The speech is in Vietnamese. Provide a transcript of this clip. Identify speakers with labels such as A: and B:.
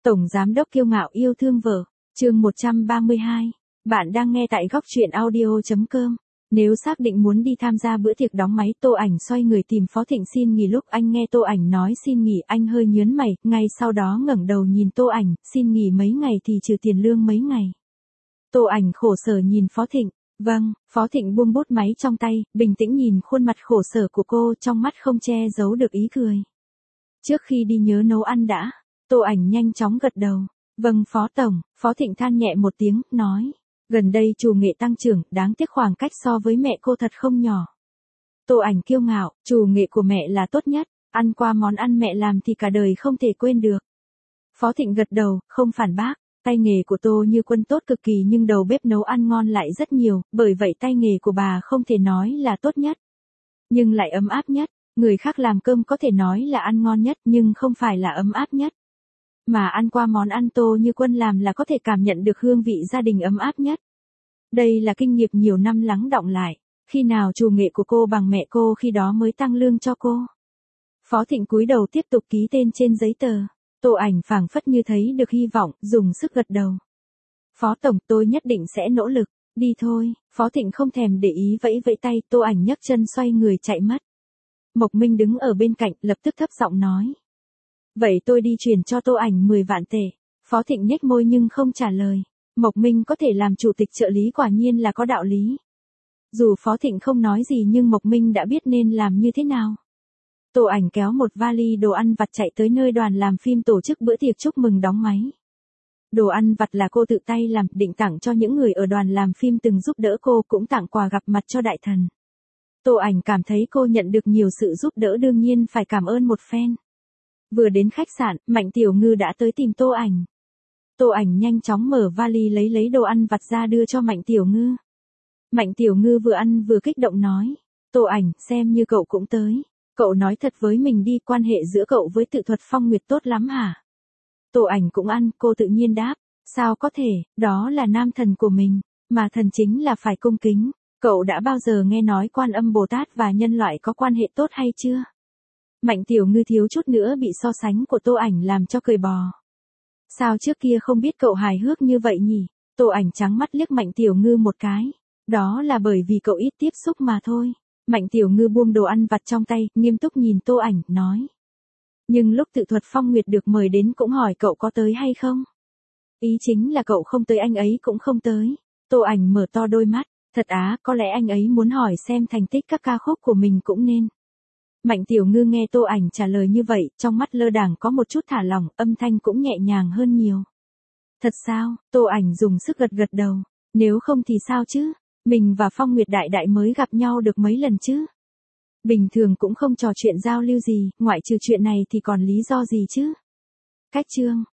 A: Tổng giám đốc kiêu ngạo yêu thương vợ. Chương 132. Bạn đang nghe tại góc truyện audio.com. Nếu xác định muốn đi tham gia bữa tiệc đóng máy, Tô Ảnh xoay người tìm Phó Thịnh xin nghỉ. Lúc anh nghe Tô Ảnh nói xin nghỉ, anh hơi nhướng mày, ngay sau đó ngẩng đầu nhìn Tô Ảnh, xin nghỉ mấy ngày thì trừ tiền lương mấy ngày. Tô Ảnh khổ sở nhìn Phó Thịnh. Vâng, Phó Thịnh buông bút máy trong tay, bình tĩnh nhìn khuôn mặt khổ sở của cô, trong mắt không che giấu được ý cười. Trước khi đi nhớ nấu ăn đã. Tô Ảnh nhanh chóng gật đầu. Vâng Phó Tổng. Phó Thịnh than nhẹ một tiếng, nói. Gần đây Trù Nghệ tăng trưởng, đáng tiếc khoảng cách so với mẹ cô thật không nhỏ. Tô Ảnh kiêu ngạo, Trù Nghệ của mẹ là tốt nhất, ăn qua món ăn mẹ làm thì cả đời không thể quên được. Phó Thịnh gật đầu, không phản bác. Tay nghề của Tô Như Quân tốt cực kỳ nhưng đầu bếp nấu ăn ngon lại rất nhiều, bởi vậy tay nghề của bà không thể nói là tốt nhất, nhưng lại ấm áp nhất. Người khác làm cơm có thể nói là ăn ngon nhất nhưng không phải là ấm áp nhất. Mà ăn qua món ăn Tô Như Quân làm là có thể cảm nhận được hương vị gia đình ấm áp nhất. Đây là kinh nghiệm nhiều năm lắng đọng lại, khi nào Trù Nghệ của cô bằng mẹ cô khi đó mới tăng lương cho cô. Phó Thịnh cúi đầu tiếp tục ký tên trên giấy tờ. Tô Ảnh phảng phất như thấy được hy vọng, dùng sức gật đầu. Phó Tổng, tôi nhất định sẽ nỗ lực, đi thôi. Phó Thịnh không thèm để ý vẫy vẫy tay, Tô Ảnh nhấc chân xoay người chạy mất. Mộc Minh đứng ở bên cạnh, lập tức thấp giọng nói. Vậy tôi đi chuyển cho Tô Ảnh 10 vạn tệ. Phó Thịnh nhếch môi nhưng không trả lời. Mộc Minh có thể làm chủ tịch trợ lý quả nhiên là có đạo lý. Dù Phó Thịnh không nói gì nhưng Mộc Minh đã biết nên làm như thế nào. Tô Ảnh kéo một vali đồ ăn vặt chạy tới nơi đoàn làm phim tổ chức bữa tiệc chúc mừng đóng máy. Đồ ăn vặt là cô tự tay làm, định tặng cho những người ở đoàn làm phim từng giúp đỡ cô, cũng tặng quà gặp mặt cho đại thần. Tô Ảnh cảm thấy cô nhận được nhiều sự giúp đỡ, đương nhiên phải cảm ơn một phen. Vừa đến khách sạn, Mạnh Tiểu Ngư đã tới tìm Tô Ảnh. Tô Ảnh nhanh chóng mở vali lấy đồ ăn vặt ra đưa cho Mạnh Tiểu Ngư. Mạnh Tiểu Ngư vừa ăn vừa kích động nói. Tô Ảnh, xem như cậu cũng tới. Cậu nói thật với mình đi, quan hệ giữa cậu với Tự Thuật Phong Nguyệt tốt lắm hả? Tô Ảnh cũng ăn, cô tự nhiên đáp. Sao có thể, đó là nam thần của mình, mà thần chính là phải cung kính. Cậu đã bao giờ nghe nói Quan Âm Bồ Tát và nhân loại có quan hệ tốt hay chưa? Mạnh Tiểu Ngư thiếu chút nữa bị so sánh của Tô Ảnh làm cho cười bò. Sao trước kia không biết cậu hài hước như vậy nhỉ? Tô Ảnh trắng mắt liếc Mạnh Tiểu Ngư một cái. Đó là bởi vì cậu ít tiếp xúc mà thôi. Mạnh Tiểu Ngư buông đồ ăn vặt trong tay, nghiêm túc nhìn Tô Ảnh, nói. Nhưng lúc Tự Thuật Phong Nguyệt được mời đến cũng hỏi cậu có tới hay không? Ý chính là cậu không tới, anh ấy cũng không tới. Tô Ảnh mở to đôi mắt. Thật á, có lẽ anh ấy muốn hỏi xem thành tích các ca khúc của mình cũng nên. Mạnh Tiểu Ngư nghe Tô Ảnh trả lời như vậy, trong mắt lơ đãng có một chút thả lỏng, âm thanh cũng nhẹ nhàng hơn nhiều. Thật sao? Tô Ảnh dùng sức gật gật đầu. Nếu không thì sao chứ? Mình và Phong Nguyệt đại đại mới gặp nhau được mấy lần chứ? Bình thường cũng không trò chuyện giao lưu gì, ngoại trừ chuyện này thì còn lý do gì chứ? Cách chương.